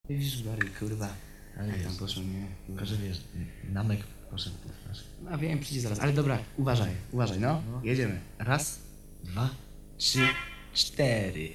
Widzisz, Barry, kurwa. Ale Jak tam jest. poszło, nie? Tylko, że wiesz, namek poszedł. No wiem, przyjdzie zaraz, ale dobra, uważaj, no. Jedziemy. Raz, 2, 3, 4.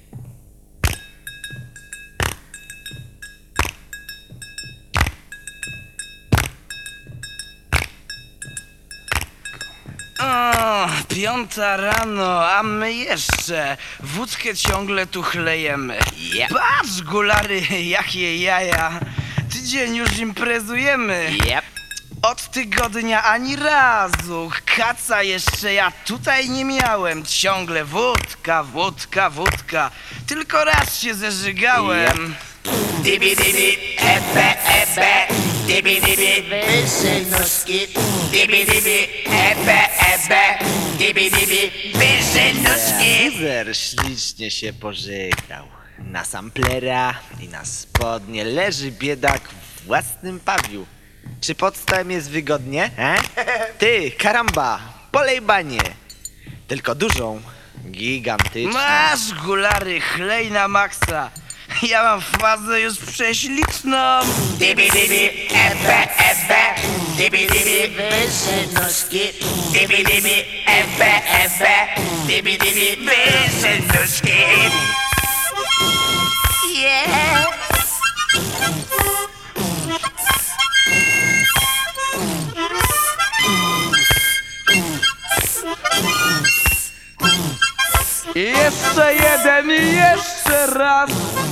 O, 5 rano, a my jeszcze wódkę ciągle tu chlejemy. Patrz, gulary, jakie jaja. Tydzień już imprezujemy. Od tygodnia ani razu kaca jeszcze ja tutaj nie miałem. Ciągle wódka, wódka, wódka. Tylko raz się zeżygałem. Dibi dibi, ebe ebe, dibi dibi, wyżej nóżki. Dibi dibi, ebe ebe, dibi dibi, wyżej nóżki. User ślicznie się pożegnał. Na samplera i na spodnie leży biedak w własnym pawiu. Czy pod stołem jest wygodnie? Ty, karamba, polej banie. Tylko dużą, gigantyczną. Masz, gulary, chlej na maksa. Ja mam fazę już prześliczną. Dibi dibi, ebe ebe, dibi dibi, wyżej nóżki. Dibi dibi, ebe ebe, dibi dibi, wyżej nóżki. Yeah. Jeszcze jeden i jeszcze raz.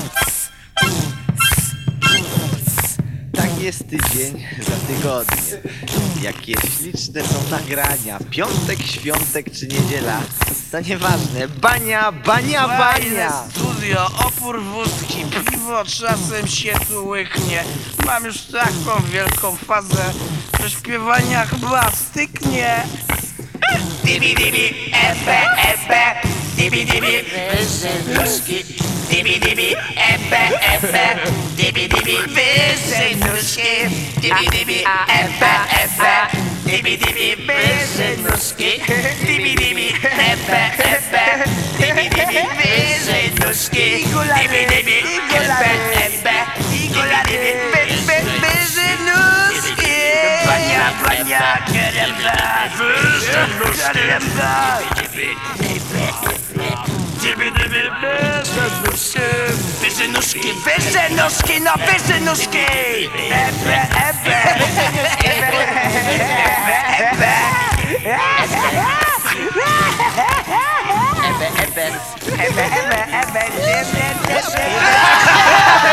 Tak jest tydzień za tygodnie. Jakie śliczne są nagrania. Piątek, świątek czy niedziela. To nieważne. Bania, bania, bania. Fajne studio, opór wódki, piwo czasem się tu łyknie. Mam już taką wielką fazę, że śpiewania chyba styknie. Dibi dibi, ebe ebe, dibi dibi, wyżej nóżki. Dibi dibi, ebe ebe, dibi dibi, wyżej nóżki. Dibi dibi, ebe ebe, dibi dibi, wyżej nóżki. Dibi dibi, ebe ebe, dibi dibi, wyżej nóżki. Dibi dibi, ebe ebe, dibi dibi, wyżej nóżki. Bania, bania, karamba, wyżej nóżki. Wyżej nóżki, wyżej nóżki, no wyżej nóżki! Ebe, ebe, ebe, ebe, ebe, ebe, ebe, ebe, ebe, ebe, ebe,